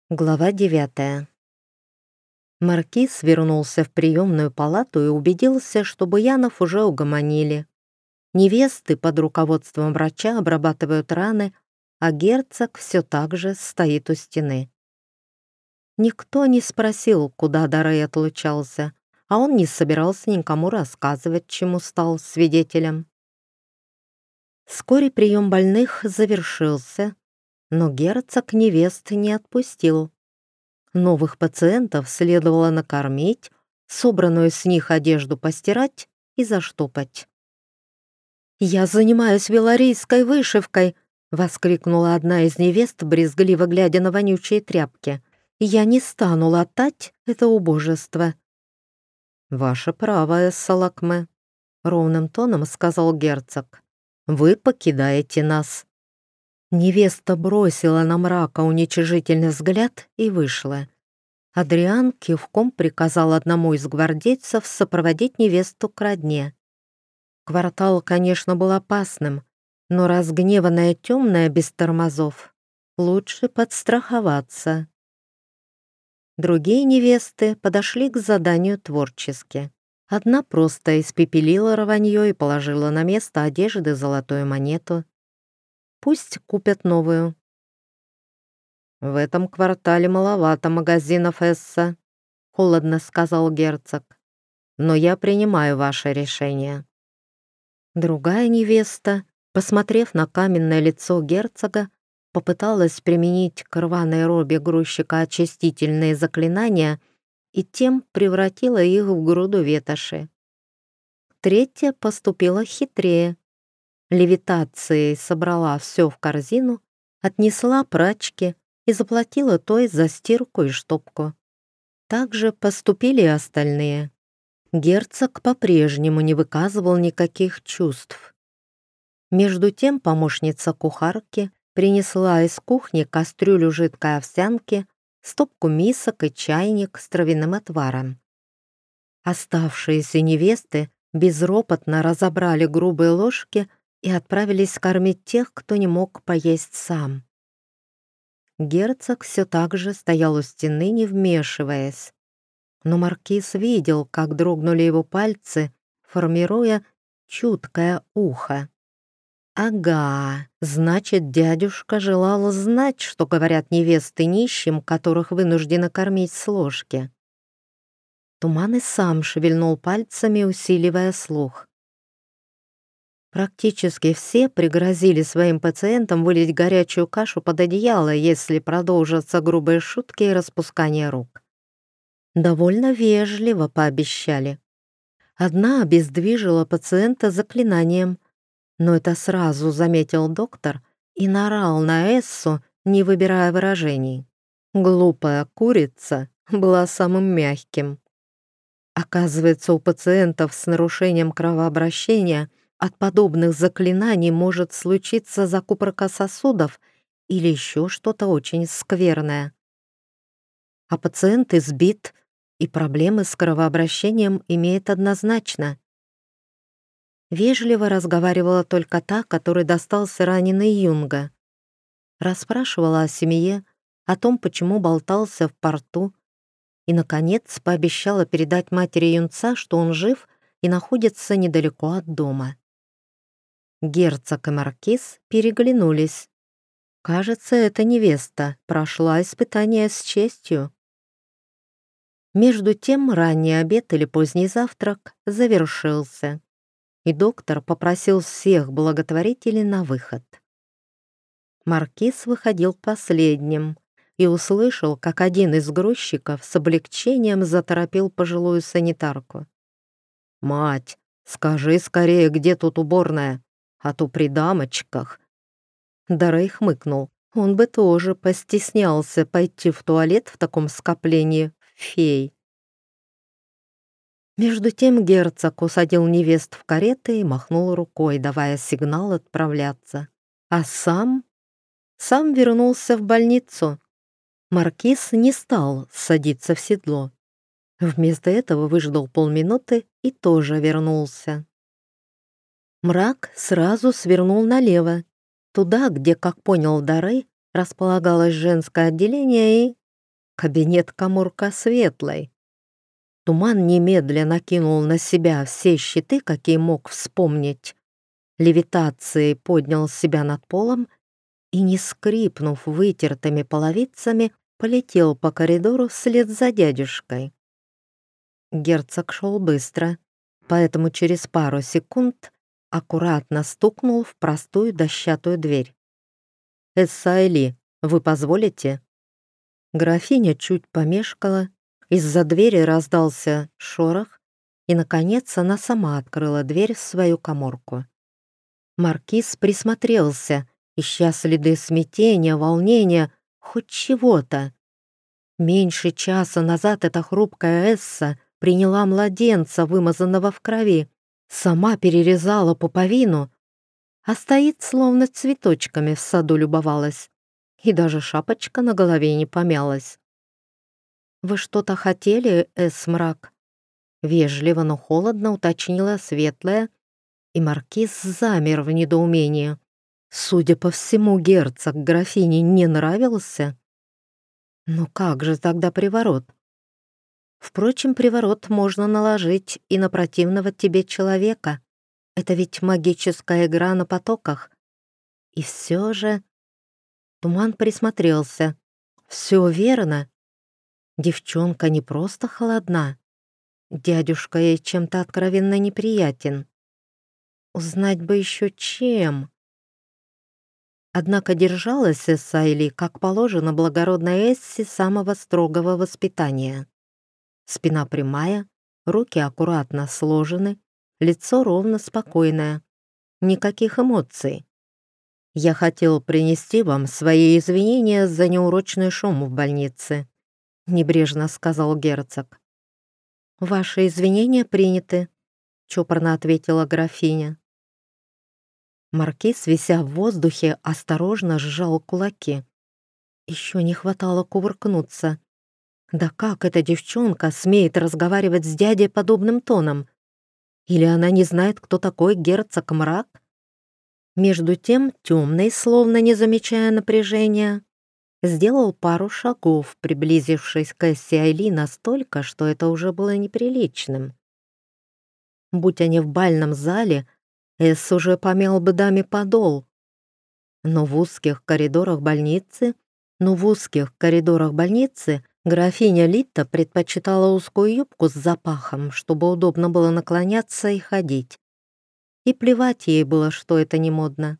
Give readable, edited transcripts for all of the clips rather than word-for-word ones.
Глава 9. Маркиз вернулся в приемную палату и убедился, что буянов уже угомонили. Невесты под руководством врача обрабатывают раны, а герцог все так же стоит у стены. Никто не спросил, куда Дарей отлучался, а он не собирался никому рассказывать, чему стал свидетелем. Вскоре прием больных завершился, но герцог невест не отпустил. Новых пациентов следовало накормить, собранную с них одежду постирать и заштопать. «Я занимаюсь виларийской вышивкой!» — воскликнула одна из невест, брезгливо глядя на вонючие тряпки. «Я не стану латать это убожество!» «Ваше право, Эссалакме», — ровным тоном сказал герцог. «Вы покидаете нас». Невеста бросила на мрака уничижительный взгляд и вышла. Адриан кивком приказал одному из гвардейцев сопроводить невесту к родне. Квартал, конечно, был опасным, но разгневанная темная без тормозов лучше подстраховаться. Другие невесты подошли к заданию творчески. Одна просто испепелила рванье и положила на место одежды золотую монету. Пусть купят новую. «В этом квартале маловато магазинов, Эсса», — холодно сказал герцог. «Но я принимаю ваше решение». Другая невеста, посмотрев на каменное лицо герцога, попыталась применить к рваной робе грузчика очистительные заклинания и тем превратила их в груду ветоши. Третья поступила хитрее. Левитацией собрала все в корзину, отнесла прачке и заплатила той за стирку и штопку. Так же поступили и остальные. Герцог по-прежнему не выказывал никаких чувств. Между тем помощница кухарки принесла из кухни кастрюлю жидкой овсянки, стопку мисок и чайник с травяным отваром. Оставшиеся невесты безропотно разобрали грубые ложки и отправились кормить тех, кто не мог поесть сам. Герцог все так же стоял у стены, не вмешиваясь. Но маркиз видел, как дрогнули его пальцы, формируя чуткое ухо. Ага, значит, дядюшка желал знать, что говорят невесты нищим, которых вынуждены кормить с ложки. Туман и сам шевельнул пальцами, усиливая слух. Практически все пригрозили своим пациентам вылить горячую кашу под одеяло, если продолжатся грубые шутки и распускание рук. Довольно вежливо пообещали. Одна обездвижила пациента заклинанием, но это сразу заметил доктор и наорал на Эссу, не выбирая выражений. Глупая курица была самым мягким. Оказывается, у пациентов с нарушением кровообращения от подобных заклинаний может случиться закупорка сосудов или еще что-то очень скверное. А пациент избит, и проблемы с кровообращением имеет однозначно. Вежливо разговаривала только та, которой достался раненый Юнга. Расспрашивала о семье, о том, почему болтался в порту, и, наконец, пообещала передать матери юнца, что он жив и находится недалеко от дома. Герцог и маркиз переглянулись. Кажется, эта невеста прошла испытание с честью. Между тем ранний обед или поздний завтрак завершился, и доктор попросил всех благотворителей на выход. Маркиз выходил последним и услышал, как один из грузчиков с облегчением заторопил пожилую санитарку. «Мать, скажи скорее, где тут уборная, а то при дамочках». Дарей хмыкнул. Он бы тоже постеснялся пойти в туалет в таком скоплении фей. Между тем герцог усадил невест в кареты и махнул рукой, давая сигнал отправляться. А сам вернулся в больницу. Маркиз не стал садиться в седло. Вместо этого выждал полминуты и тоже вернулся. Мрак сразу свернул налево, туда, где, как понял Дарей, располагалось женское отделение и Кабинет-каморка Светлой. Туман немедленно накинул на себя все щиты, какие мог вспомнить. Левитацией поднял себя над полом и, не скрипнув вытертыми половицами, полетел по коридору вслед за дядюшкой. Герцог шел быстро, поэтому через пару секунд аккуратно стукнул в простую дощатую дверь. «Эссайли, вы позволите?» Графиня чуть помешкала, из-за двери раздался шорох, и, наконец, она сама открыла дверь в свою каморку. Маркиз присмотрелся, ища следы смятения, волнения, хоть чего-то. Меньше часа назад эта хрупкая Эсса приняла младенца, вымазанного в крови, сама перерезала пуповину, а стоит, словно цветочками в саду любовалась, и даже шапочка на голове не помялась. «Вы что-то хотели, Эс-мрак?» Вежливо, но холодно уточнила Светлая, и маркиз замер в недоумении. Судя по всему, герцог графине не нравился. Ну как же тогда приворот? Впрочем, приворот можно наложить и на противного тебе человека. Это ведь магическая игра на потоках. И все же... Туман присмотрелся. Все верно. Девчонка не просто холодна. Дядюшка ей чем-то откровенно неприятен. Узнать бы еще чем. Однако держалась Эссайли, как положено благородной Эссе самого строгого воспитания. Спина прямая, руки аккуратно сложены, лицо ровно спокойное. Никаких эмоций. «Я хотел принести вам свои извинения за неурочный шум в больнице», — небрежно сказал герцог. «Ваши извинения приняты», — чопорно ответила графиня. Маркиз, вися в воздухе, осторожно сжал кулаки. Еще не хватало кувыркнуться. Да как эта девчонка смеет разговаривать с дядей подобным тоном? Или она не знает, кто такой герцог Мрак? Между тем темный, словно не замечая напряжения, сделал пару шагов, приблизившись к Эсси Айли настолько, что это уже было неприличным. Будь они в бальном зале, Эс уже помял бы даме подол. Но в узких коридорах больницы графиня Литта предпочитала узкую юбку с запахом, чтобы удобно было наклоняться и ходить. И плевать ей было, что это не модно.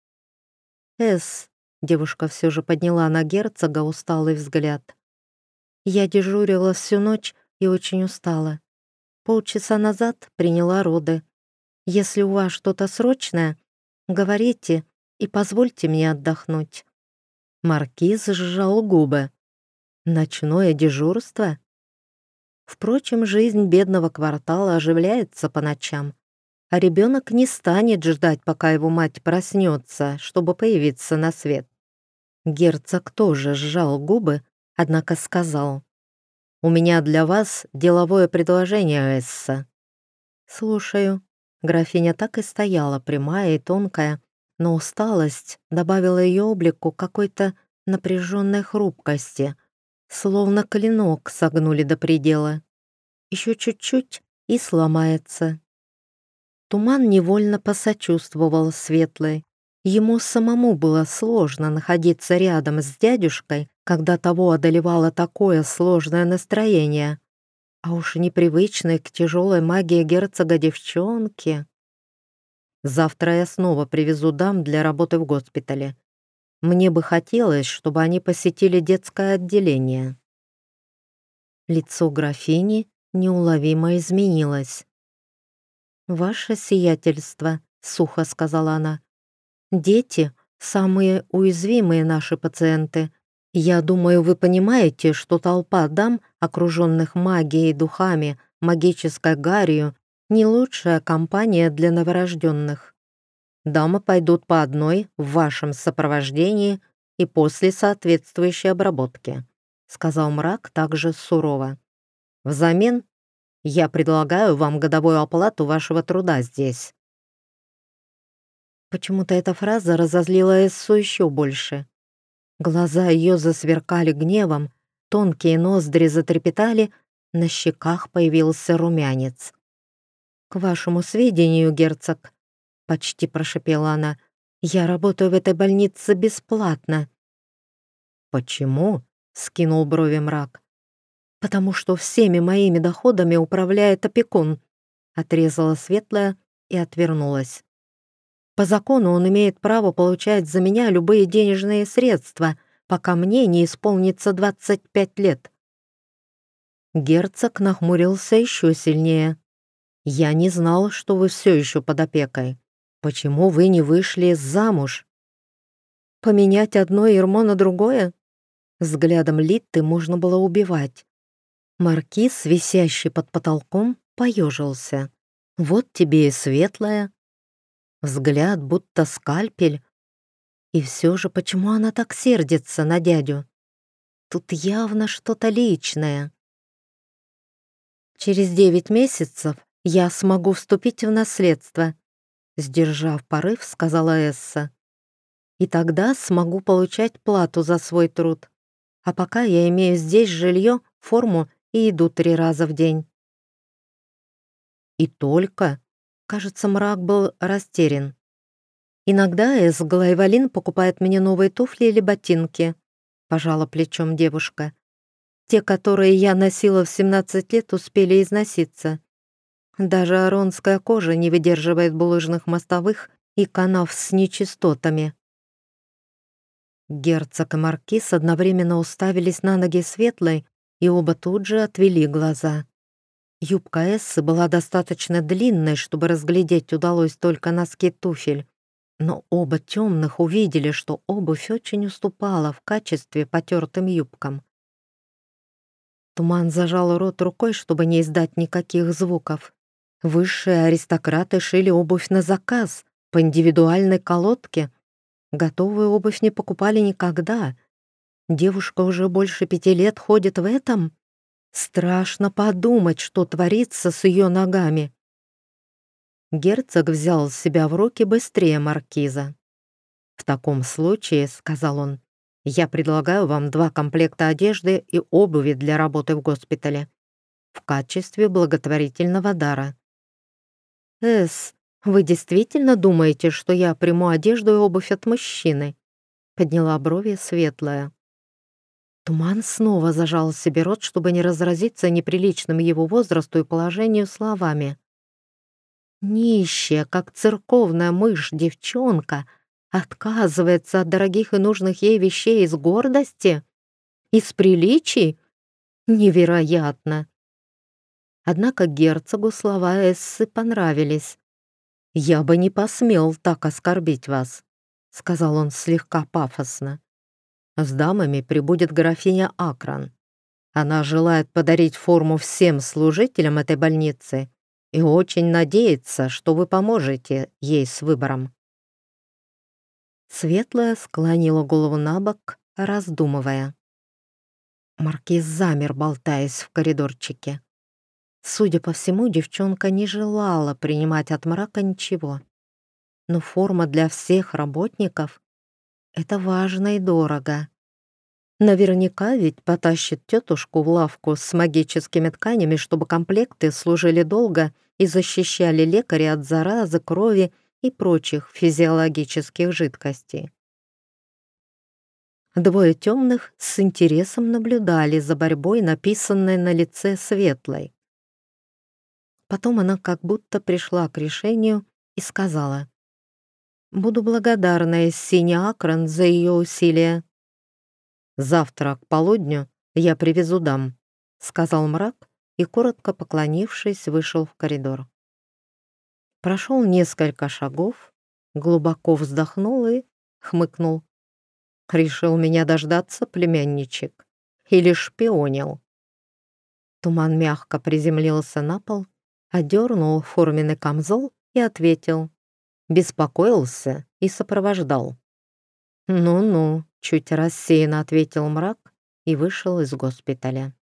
«Эс», — девушка все же подняла на герцога усталый взгляд. «Я дежурила всю ночь и очень устала. Полчаса назад приняла роды. Если у вас что-то срочное, говорите и позвольте мне отдохнуть». Маркиз сжал губы. Ночное дежурство? Впрочем, жизнь бедного квартала оживляется по ночам, а ребенок не станет ждать, пока его мать проснется, чтобы появиться на свет. Герцог тоже сжал губы, однако сказал: «У меня для вас деловое предложение, Эсса». «Слушаю». Графиня так и стояла, прямая и тонкая, но усталость добавила ее облику какой-то напряженной хрупкости, словно клинок согнули до предела. Еще чуть-чуть и сломается. Туман невольно посочувствовал Светлой. Ему самому было сложно находиться рядом с дядюшкой, когда того одолевало такое сложное настроение. А уж непривычной к тяжелой магии герцога девчонки. «Завтра я снова привезу дам для работы в госпитале. Мне бы хотелось, чтобы они посетили детское отделение». Лицо графини неуловимо изменилось. «Ваше сиятельство», — сухо сказала она, — «дети — самые уязвимые наши пациенты. Я думаю, вы понимаете, что толпа дам, окруженных магией, духами, магической гарью, не лучшая компания для новорожденных. Дамы пойдут по одной в вашем сопровождении и после соответствующей обработки», — сказал Мрак также сурово. «Взамен я предлагаю вам годовую оплату вашего труда здесь». Почему-то эта фраза разозлила Эссу еще больше. Глаза ее засверкали гневом, Тонкие ноздри затрепетали, на щеках появился румянец. «К вашему сведению, герцог», — почти прошипела она, — «я работаю в этой больнице бесплатно». «Почему?» — скинул брови мрак. «Потому что всеми моими доходами управляет опекун», — отрезала Светлая и отвернулась. «По закону он имеет право получать за меня любые денежные средства, пока мне не исполнится 25 лет». Герцог нахмурился еще сильнее. «Я не знал, что вы все еще под опекой. Почему вы не вышли замуж?» «Поменять одно ермо на другое?» Взглядом Литты можно было убивать. Маркиз, висящий под потолком, поежился. «Вот тебе и светлая». Взгляд будто скальпель. И все же, почему она так сердится на дядю? Тут явно что-то личное. «Через 9 месяцев я смогу вступить в наследство», сдержав порыв, сказала Эсса. «И тогда смогу получать плату за свой труд. А пока я имею здесь жилье, форму и еду 3 раза в день». «И только?» Кажется, мрак был растерян. «Иногда Эс Глайвалин покупает мне новые туфли или ботинки», пожала плечом девушка. «Те, которые я носила в 17 лет, успели износиться. Даже аронская кожа не выдерживает булыжных мостовых и канав с нечистотами». Герцог и маркиз одновременно уставились на ноги Светлой, и оба тут же отвели глаза. Юбка Эссы была достаточно длинной, чтобы разглядеть удалось только носки туфель, но оба темных увидели, что обувь очень уступала в качестве потертым юбкам. Туман зажал рот рукой, чтобы не издать никаких звуков. Высшие аристократы шили обувь на заказ, по индивидуальной колодке. Готовую обувь не покупали никогда. Девушка уже больше 5 лет ходит в этом. Страшно подумать, что творится с ее ногами. Герцог взял себя в руки быстрее маркиза. «В таком случае, — сказал он, — я предлагаю вам 2 комплекта одежды и обуви для работы в госпитале в качестве благотворительного дара». «Эс, вы действительно думаете, что я приму одежду и обувь от мужчины?» Подняла брови Светлая. Туман снова зажал себе рот, чтобы не разразиться неприличным его возрасту и положению словами. Нищая, как церковная мышь девчонка, отказывается от дорогих и нужных ей вещей из гордости? Из приличий? Невероятно! Однако герцогу слова Эссы понравились. «Я бы не посмел так оскорбить вас», — сказал он слегка пафосно. «С дамами прибудет графиня Акран. Она желает подарить форму всем служителям этой больницы и очень надеется, что вы поможете ей с выбором». Светлая склонила голову на бок, раздумывая. Маркиз замер, болтаясь в коридорчике. Судя по всему, девчонка не желала принимать от мрака ничего. Но форма для всех работников — это важно и дорого. Наверняка ведь потащит тетушку в лавку с магическими тканями, чтобы комплекты служили долго и защищали лекаря от заразы, крови и прочих физиологических жидкостей. 2 темных с интересом наблюдали за борьбой, написанной на лице Светлой. Потом она как будто пришла к решению и сказала: «Буду благодарна Эссине Акран за ее усилия». «Завтра к полудню я привезу дам», — сказал мрак и, коротко поклонившись, вышел в коридор. Прошел несколько шагов, глубоко вздохнул и хмыкнул. «Решил меня дождаться, племянничек? Или шпионил?» Туман мягко приземлился на пол, одернул форменный камзол и ответил. Беспокоился и сопровождал. «Ну-ну», — чуть рассеянно ответил мрак и вышел из госпиталя.